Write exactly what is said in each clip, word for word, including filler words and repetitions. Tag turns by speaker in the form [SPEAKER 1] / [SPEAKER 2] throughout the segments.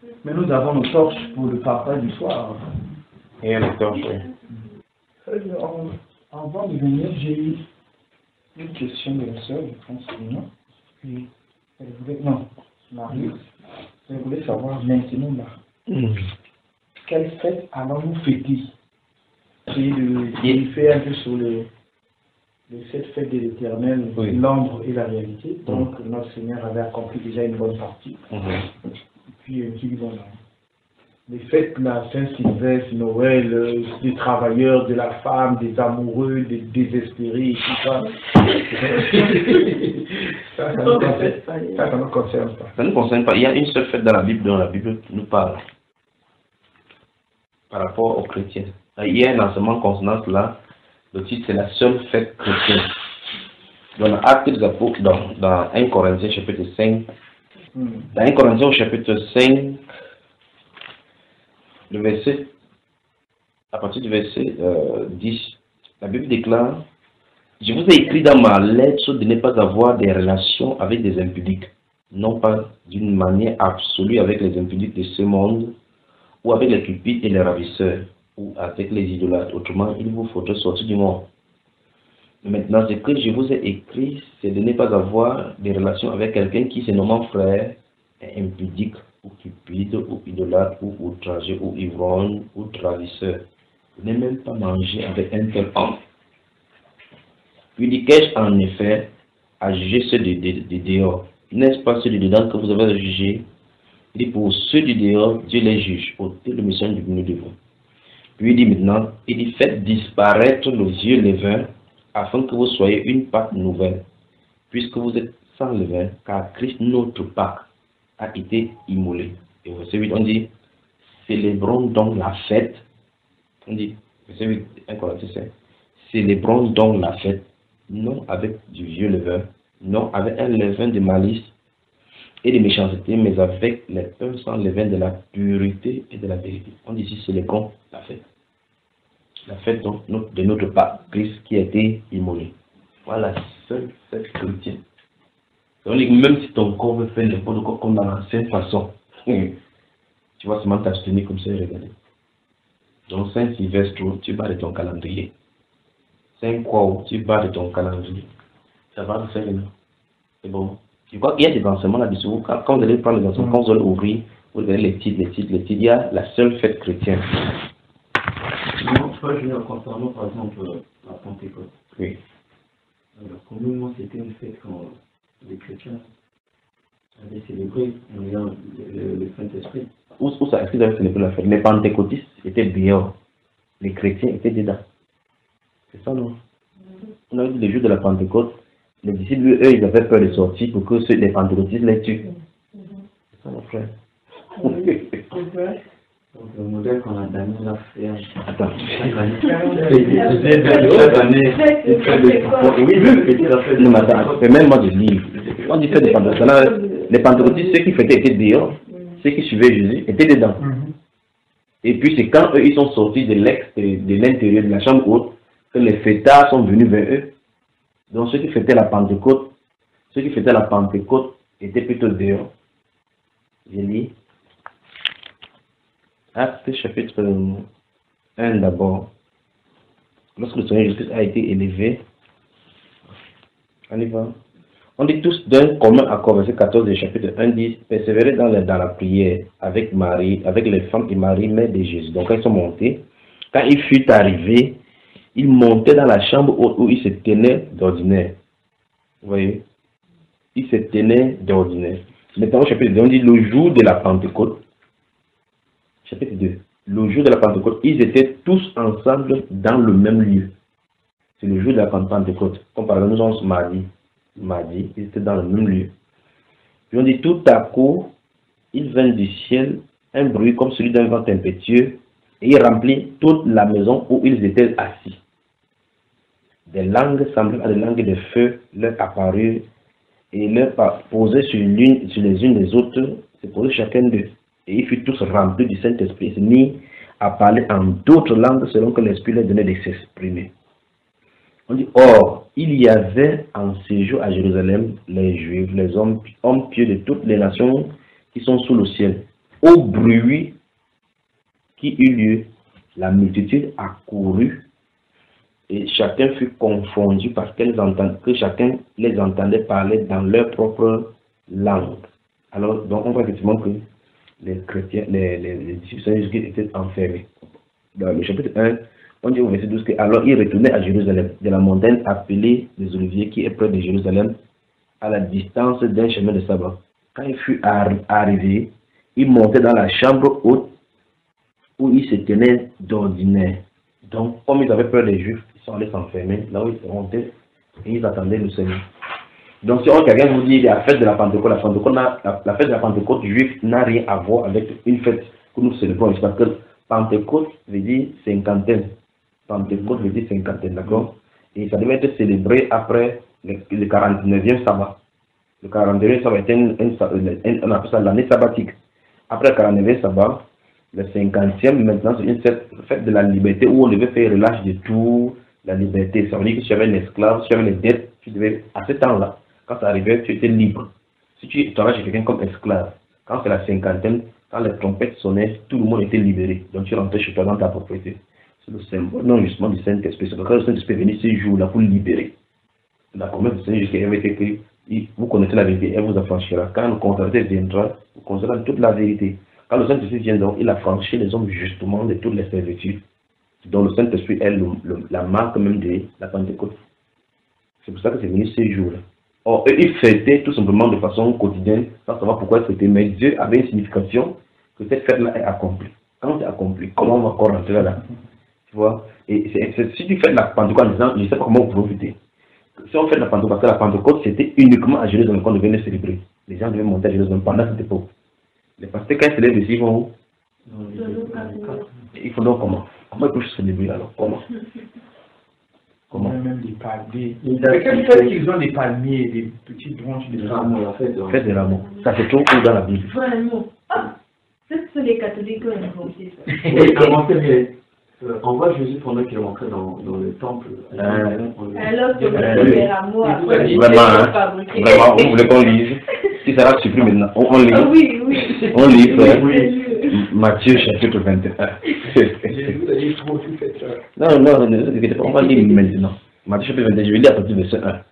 [SPEAKER 1] Mais nous avons nos torches pour le partage du soir.
[SPEAKER 2] Et les torches,
[SPEAKER 1] oui. Avant de venir, j'ai eu une question de la sœur, je pense que non. Puis, elle voulait, non, Marie, elle voulait savoir maintenant là, mmh. quelle fête allons-nous fêter? Et de faire un peu sur le, le cette fête de l'Éternel, oui. l'ombre et la réalité. Donc, mmh. notre Seigneur avait accompli déjà une bonne partie. Mmh. Et puis, euh, qui dit bon, les fêtes, la Saint-Sylvestre, Noël, des travailleurs, de la femme, des amoureux, des désespérés, tout ça. ça, ça, nous concerne, ça, ça nous concerne pas.
[SPEAKER 2] Ça ne nous concerne pas. Il y a une seule fête dans la Bible dont la Bible nous parle par rapport aux chrétiens. Il y a un enseignement concernant cela. Le titre, c'est la seule fête chrétienne. Dans l'Acte des Apôtres, dans, dans un Corinthiens chapitre cinq, hmm. dans un Corinthiens chapitre cinq, le verset, à partir du verset euh, dix, la Bible déclare: je vous ai écrit dans ma lettre de ne pas avoir des relations avec des impudiques, non pas d'une manière absolue avec les impudiques de ce monde, ou avec les cupides et les ravisseurs, ou avec les idolâtres. Autrement, il vous faudrait sortir du monde. Maintenant, ce que je vous ai écrit, c'est de ne pas avoir des relations avec quelqu'un qui se nomme frère, est impudique, ou cupide, ou idolâtre, ou outragé, ou ivrogne, ou travisseur. Ne même pas manger avec un tel homme. Puis dit: qu'ai-je en effet à juger ceux de, de, de dehors? N'est-ce pas ceux de dedans que vous avez à juger? Il dit: pour ceux du dehors, Dieu les juge, ôtez le mission du milieu de vous. Puis il dit maintenant, il dit: faites disparaître le vieux levain, afin que vous soyez une Pâque nouvelle, puisque vous êtes sans levain, car Christ, notre Pâque, a été immolé. Et verset huit, on dit: célébrons donc la fête. On dit, verset huit, un Corinthiens cinq, célébrons donc la fête, non avec du vieux levain, non avec un levain de malice et de méchanceté, mais avec les pains sans levain de la pureté et de la vérité. On dit ici: célébrons la fête. La fête donc de notre Pâque, Christ qui a été immolé. Voilà la seule fête chrétienne. Donc, même si ton corps veut faire n'importe quoi comme dans l'ancienne façon, tu vas seulement t'abstenir comme ça et regarder. Donc, Saint-Sylvestre, tu bats de ton calendrier. Saint-Croix, tu bats de ton calendrier. Ça va le faire, non? C'est bon. Je crois qu'il y a des enseignements là-dessus. Quand, quand vous allez prendre les enseignements, quand vous allez ouvrir, vous verrez les titres, les titres, les titres. Il y a la seule fête chrétienne.
[SPEAKER 3] Non, je vais concernant par exemple la Pentecôte.
[SPEAKER 2] Oui.
[SPEAKER 3] Alors, pour nous, moi, c'était une fête quand les chrétiens avaient célébré en ayant le, le, le Saint-Esprit.
[SPEAKER 2] Où, où ça, est-ce qu'ils avaient célébré la fête? Les pentecôtistes étaient dehors, les chrétiens étaient dedans. C'est ça, non? On a vu le jour de la Pentecôte, les disciples, eux, ils avaient peur de sortir pour que ceux, les pentecôtistes les tuent. C'est ça, mon frère.
[SPEAKER 3] Donc, le modèle qu'on a donné là, c'est...
[SPEAKER 2] Attends.
[SPEAKER 3] Chaque année. Chaque année.
[SPEAKER 2] Oui, oui. Non, mais attends, c'est même moi de lire. On dit fête de Pentecôte. Les pentecôtistes, ceux qui fêtaient étaient dehors. Ceux qui suivaient Jésus étaient dedans. Et puis, c'est quand eux, ils sont sortis de l'intérieur de la chambre haute que les fêtards sont venus vers eux. Donc, ceux qui fêtaient la Pentecôte, ceux qui fêtaient la Pentecôte étaient plutôt dehors. Je lis. Acte chapitre un d'abord. Lorsque le Seigneur Jésus a été élevé, on y va. On dit tous d'un commun accord, verset quatorze du chapitre un dit: persévérer dans la, dans la prière avec Marie, avec les femmes et Marie, mère de Jésus. Donc quand ils sont montés, quand il fut arrivé, il montait dans la chambre où, où il se tenait d'ordinaire. Vous voyez? Il se tenait d'ordinaire. Maintenant au chapitre deux, on dit le jour de la Pentecôte. Chapitre deux. Le jour de la Pentecôte, ils étaient tous ensemble dans le même lieu. C'est le jour de la Pentecôte. Comme par exemple, nous sommes mardi. Mardi, ils étaient dans le même lieu. Puis on dit tout à coup, il vint du ciel un bruit comme celui d'un vent impétueux et il remplit toute la maison où ils étaient assis. Des langues semblables à des langues de feu leur apparurent et leur posaient sur, l'une, sur les unes des autres, se posaient chacun d'eux. Et ils furent tous remplis du Saint-Esprit, ils se mirent à parler en d'autres langues selon que l'Esprit leur donnait de s'exprimer. On dit, or, il y avait en séjour à Jérusalem les Juifs, les hommes, hommes pieux de toutes les nations qui sont sous le ciel. Au bruit qui eut lieu, la multitude accourut et chacun fut confondu parce qu'elles entend, que chacun les entendait parler dans leur propre langue. Alors, donc on voit effectivement que les chrétiens, les, les, les disciples de Jésus étaient enfermés. Dans le chapitre un, on dit au verset douze que alors ils retournaient à Jérusalem, de la montagne appelée des Oliviers qui est près de Jérusalem, à la distance d'un chemin de sabbat. Quand il fut arrivé, il montait dans la chambre haute où il se tenait d'ordinaire. Donc, comme ils avaient peur des Juifs, ils sont allés s'enfermer, là où ils se montaient et ils attendaient le Seigneur. Donc, si on quelqu'un vous dit la fête de la Pentecôte, la, Pentecôte la, la fête de la Pentecôte juive n'a rien à voir avec une fête que nous célébrons. Parce que Pentecôte veut dire cinquantaine. Pentecôte veut dire cinquantaine, d'accord? Et ça devait être célébré après le, le quarante-neuvième sabbat. Le quarante-neuvième sabbat était un, un, un, on appelle ça l'année sabbatique. Après le quarante-neuvième sabbat, le cinquantième, maintenant, c'est une fête de la liberté où on devait faire relâche de tout, la liberté. Ça veut dire que si tu avais un esclave, si tu avais les dettes, tu devais, à ce temps-là, quand ça arrivait, tu étais libre. Si tu travailles chez quelqu'un comme esclave, quand c'est la cinquantaine, quand les trompettes sonnaient, tout le monde était libéré. Donc tu rentrais chez toi dans ta propriété. C'est le symbole, non justement du Saint-Esprit. C'est quand le Saint-Esprit est venu ce jour-là pour libérer. La promesse du Seigneur jusqu'à avait été que vous connaissez la vérité, elle vous affranchira. Quand le conservateur viendra, vous connaîtrez toute la vérité. Quand le Saint-Esprit vient donc, il a franchi les hommes justement de toutes les servitudes. Donc le Saint-Esprit est le, le, la marque même de la Pentecôte. C'est pour ça que c'est venu ce jour-là. Or, eux, ils fêtaient tout simplement de façon quotidienne, sans savoir pourquoi ils fêtaient. Mais Dieu avait une signification que cette fête-là est accomplie. Quand c'est accompli, comment on va encore rentrer là-dedans? Tu vois? Et c'est, c'est, si tu fais de la Pentecôte en disant, je ne sais pas comment vous profiter. Si on fait de la Pentecôte, parce que la Pentecôte, c'était uniquement à Jérusalem qu'on devait le célébrer. Les gens devaient monter à Jérusalem pendant cette époque. Les pasteurs, quand ils célèbrent ici, ils vont où? Il faut donc comment? Comment ils peuvent célébrer alors? Comment? Comment?
[SPEAKER 1] On a même des palmiers. Mais quel fait qu'ils ont des palmiers, des petites branches de rameaux en fait?
[SPEAKER 2] Fête des rameaux. Ça se trouve où dans la Bible?
[SPEAKER 4] Vraiment. Ah, c'est les catholiques qui ont inventé ça.
[SPEAKER 3] Oui, inventé, mais euh, on voit Jésus pendant qu'il rentrait dans, dans le temple.
[SPEAKER 2] Euh,
[SPEAKER 4] Alors que
[SPEAKER 2] euh,
[SPEAKER 4] les rameaux après,
[SPEAKER 2] vraiment, hein? Vraiment, vous voulez qu'on lise? Si ça va supprimer maintenant, on, on lit.
[SPEAKER 4] Ah, oui, oui.
[SPEAKER 2] On lit, frère.
[SPEAKER 4] Oui.
[SPEAKER 2] Matthieu chapitre vingt et un.
[SPEAKER 1] Jésus a dit, il faut tout faire ça.
[SPEAKER 2] Non, non, ne vous inquiétez pas, on va lire maintenant. Matthieu chapitre vingt et un, je vais lire à partir du verset un.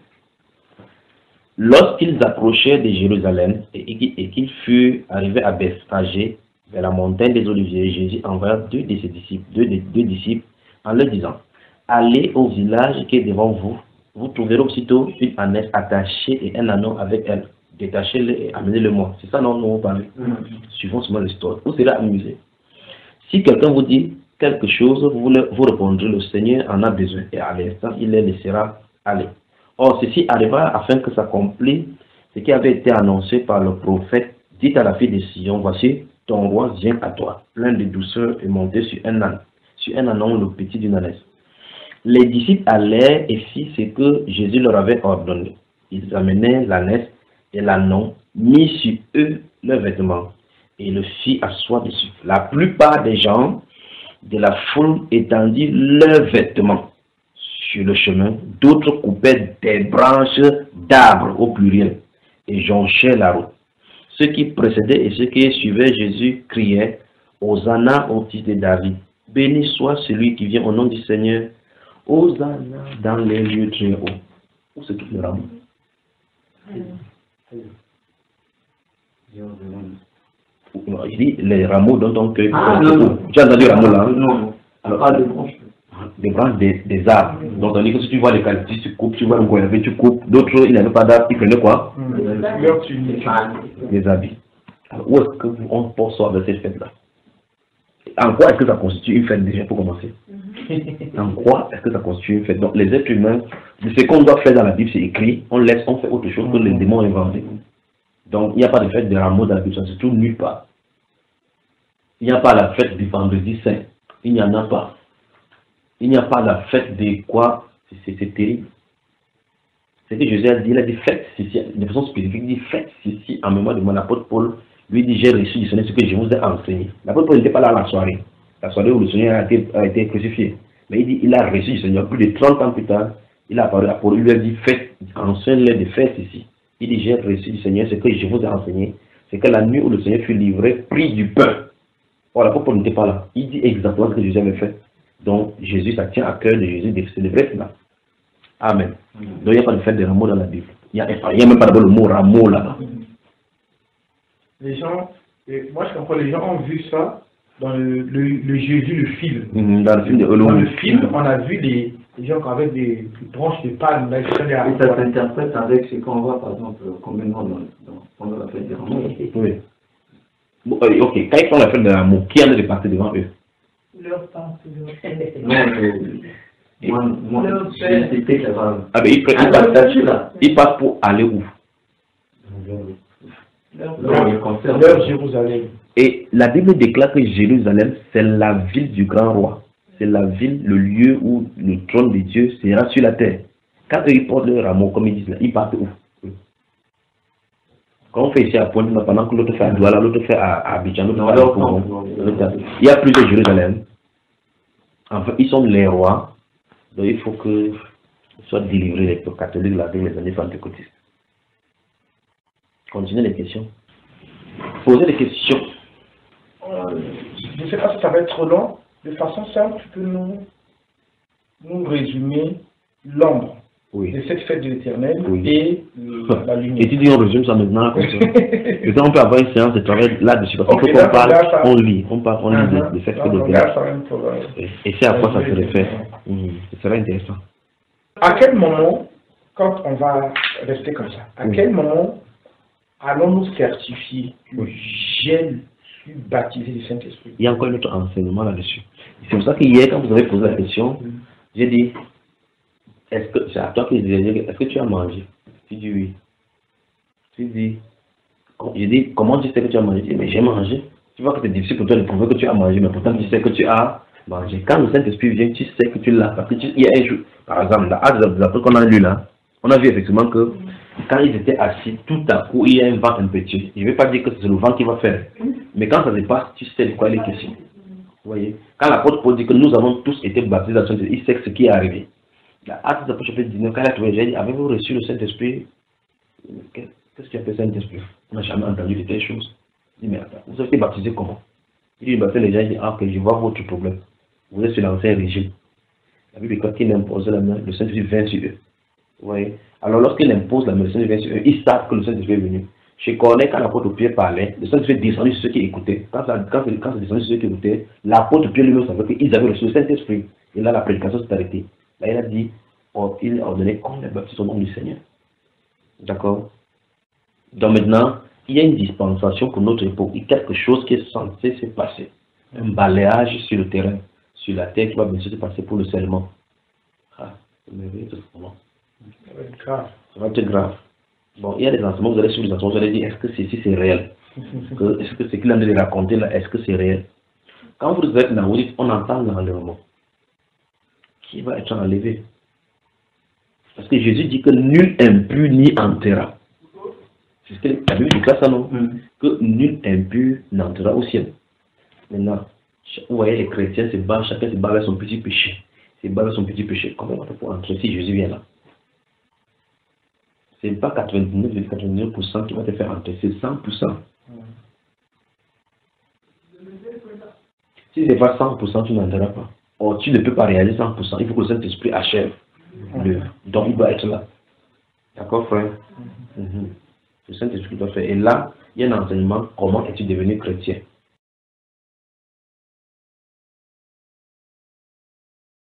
[SPEAKER 2] Lorsqu'ils approchaient de Jérusalem et qu'ils furent arrivés à Bethphagée, vers la montagne des Oliviers, Jésus envoya deux de ses disciples, deux, deux disciples en leur disant, allez au village qui est devant vous, vous trouverez aussitôt une ânesse attachée et un anneau avec elle. Détachez-le et amenez-le-moi. C'est ça, non, nous parlons. Mm. Suivons seulement l'histoire. Vous serez amusé. Si quelqu'un vous dit quelque chose, vous, vous répondrez, le Seigneur en a besoin. Et à l'instant, il les laissera aller. Or, ceci arriva afin que s'accomplisse ce qui avait été annoncé par le prophète. Dites à la fille de Sion, voici, ton roi vient à toi, plein de douceur et monté sur un âne, sur un anon, le petit d'une ânesse. Les disciples allèrent et firent ce que Jésus leur avait ordonné. Ils amenèrent l'ânesse et l'annon, mis sur eux leurs vêtements, et le fit asseoir dessus. La plupart des gens de la foule étendit leurs vêtements sur le chemin, d'autres coupaient des branches d'arbres au pluriel et jonchaient la route. Ceux qui précédaient et ceux qui suivaient Jésus criaient « Hosanna au fils de David, béni soit celui qui vient au nom du Seigneur, Hosanna dans les lieux très hauts. » Où se trouve le rameau? Il dit les rameaux dont on cueille.
[SPEAKER 3] Ah, non, non.
[SPEAKER 2] Tu as entendu les rameaux là?
[SPEAKER 3] Non, non. Alors, pas de branches.
[SPEAKER 2] Des branches des, des arbres. Mm. Donc, on dit que si tu vois les calcis, tu coupes, tu vois le goyave, tu coupes. D'autres, ils n'avaient pas d'arbres, ils prenaient quoi? Des habits. Alors, où est-ce qu'on pense avec cette fête-là? En quoi est-ce que ça constitue une fête déjà pour commencer? En quoi est-ce que ça constitue une fête? Donc, les êtres humains, ce qu'on doit faire dans la Bible, c'est écrit, on laisse, on fait autre chose que les démons inventés. Donc, il n'y a pas de fête de rameaux dans la Bible, ça se trouve nulle part. Il n'y a pas la fête du vendredi saint. Il n'y en a pas. Il n'y a pas la fête de quoi? C'est terrible. C'est que Jésus a dit, il a dit fête ceci, de façon spécifique, il dit fête ceci en mémoire de mon apôtre Paul. Lui dit, j'ai reçu du Seigneur ce que je vous ai enseigné. L'apôtre Paul n'était pas là à la soirée. La soirée où le Seigneur a été, a été crucifié. Mais il dit, il a reçu du Seigneur. Plus de trente ans plus tard, il a apparu à Paul. Il lui a dit, faites, enseigne-les de faire ceci. Il dit, j'ai reçu du Seigneur ce que je vous ai enseigné. c'est que la nuit où le Seigneur fut livré, prit du pain. Or, l'apôtre n'était pas là. Il dit exactement ce que Jésus avait fait. Donc, Jésus, ça tient à cœur de Jésus de célébrer cela. Amen. Mm. Donc, il n'y a pas de fête de rameaux dans la Bible. Il n'y a, a même pas d'abord le mot rameau là-bas.
[SPEAKER 1] Les gens, et moi je comprends, les gens ont vu ça dans le, le, le Jésus, le film.
[SPEAKER 2] Mm, dans le film de
[SPEAKER 1] Dans le film, on a vu des, des gens avec des, des branches de palme. Là,
[SPEAKER 3] et ça s'interprète avec ce qu'on voit par exemple complètement dans, dans, pendant la fête des rameaux.
[SPEAKER 2] Oui. Bon, ok, quand ils font la fête de rameaux, qui en est de passer devant eux?
[SPEAKER 4] Leur part, leur
[SPEAKER 3] Non, moi, moi c'était que la
[SPEAKER 2] Ah ben, ils, ils,
[SPEAKER 3] ah,
[SPEAKER 2] passent, là. Ils passent pour aller où?
[SPEAKER 1] Leur, leur, leur Jérusalem.
[SPEAKER 2] Et la Bible déclare que Jérusalem, c'est la ville du grand roi. C'est la ville, le lieu où le trône de Dieu sera sur la terre. Quand eux, ils portent leur rameau, comme ils disent là, ils partent où? Quand on fait ici à Pointe, pendant que l'autre fait à Douala, l'autre fait à Abidjan, l'autre fait à Pougon. Il y a plusieurs Jérusalem. Enfin, ils sont les rois. Donc il faut que soient délivrés les peuples catholiques là, avec les années pentecôtistes. Continuez les questions. Posez des questions.
[SPEAKER 1] Euh, je ne sais pas si ça va être trop long. De façon simple, tu peux nous, nous résumer l'ombre
[SPEAKER 2] oui.
[SPEAKER 1] de cette fête de l'Éternel
[SPEAKER 2] oui.
[SPEAKER 1] et euh, la lumière.
[SPEAKER 2] Et tu dis on résume ça maintenant comme ça. Et on peut avoir une séance de travail là-dessus. Parce qu'il
[SPEAKER 1] okay,
[SPEAKER 2] faut qu'on parle, ça. on lit. On parle, on lit uh -huh. de, de cette fête de l'Éternel. Et, et c'est à quoi ça se réfère. Mmh. Ce serait intéressant.
[SPEAKER 1] À quel moment, quand on va rester comme ça, à oui. quel moment allons-nous certifier que oui. j'ai suis baptisé du Saint-Esprit?
[SPEAKER 2] Il y a encore un autre enseignement là-dessus. C'est pour ça qu'hier, quand vous avez posé la question, mm. j'ai dit, est-ce que, c'est à toi que je disais, est-ce que tu as mangé? Tu dis oui. Tu dis, j'ai dit, comment tu sais que tu as mangé? Mais j'ai mangé. Tu vois que c'est difficile pour toi de prouver que tu as mangé, mais pourtant tu sais que tu as mangé. Quand le Saint-Esprit vient, tu sais que tu l'as. Parce qu'il y a un jour, par exemple, dans Actes des Apôtres qu'on a lu là, on a vu effectivement que quand ils étaient assis, tout à coup, il y a un vent impétueux. Je ne vais pas dire que c'est le vent qui va faire. Mais quand ça se passe, tu sais de quoi il est question. Vous voyez? Quand l'apôtre Paul dit que nous avons tous été baptisés dans le Saint-Esprit, il sait ce qui est arrivé. Dans Actes des Apôtres, chapitre dix-neuf, quand il a trouvé, j'ai dit, avez-vous reçu le Saint-Esprit? Qu'est-ce que tu appelles Saint-Esprit? On n'a jamais entendu de telles choses. Il dit, mais attends, vous avez été baptisés comment? Il dit, baptisé les gens, il dit, ah, ok, je vois votre problème. Vous êtes sur l'ancien régime. La Bible dit, quand il impose la main, le Saint-Esprit vient sur eux. Vous voyez? Alors lorsqu'il impose la main, le Saint-Esprit vient sur eux, ils savent que le Saint-Esprit est venu. Je connais quand l'apôtre Pierre parlait, le Saint-Esprit est descendu sur ceux qui écoutaient. Quand ça, quand, quand c'est descendu sur ceux qui écoutaient, l'apôtre Pierre lui-même savait qu'ils avaient reçu le Saint-Esprit. Et là, la prédication s'est arrêtée. Là, il a dit, oh, il a ordonné qu'on les baptise au nom du Seigneur. D'accord? Donc maintenant, il y a une dispensation pour notre époque. Il y a quelque chose qui est censé se passer. Un balayage sur le terrain, sur la terre qui va bien sûr se passer pour le scellement. Ah, c'est merveilleux ce moment. Ça va être grave. Ça va être grave. Bon, il y a des enseignements, vous allez sur les enseignements, vous allez dire, est-ce que ceci c'est réel? Est-ce que ce qu'il a de raconter là, est-ce que c'est réel? Quand vous êtes là, vous dites, on entend l'enlèvement. Qui va être enlevé? Parce que Jésus dit que nul impur n'y entrera. C'est ce que la Bible dit ça, non? Mm. Que nul impur n'entrera au ciel. Maintenant, vous voyez, les chrétiens se battent, chacun se bat avec son petit péché. Se bat avec son petit péché. Comment on va faire pour entrer si Jésus vient là? Ce n'est pas quatre-vingt-dix-neuf virgule quatre-vingt-dix-neuf pour cent qui va te faire entrer, c'est cent pour cent. Mm. Si ce n'est pas cent pour cent, tu n'entreras pas. Or, tu ne peux pas réaliser cent pour cent. Il faut que le Saint-Esprit achève l'œuvre. Donc, il doit être là. D'accord, frère? Mm-hmm. Le Saint-Esprit doit faire. Et là, il y a un enseignement, comment es-tu devenu chrétien?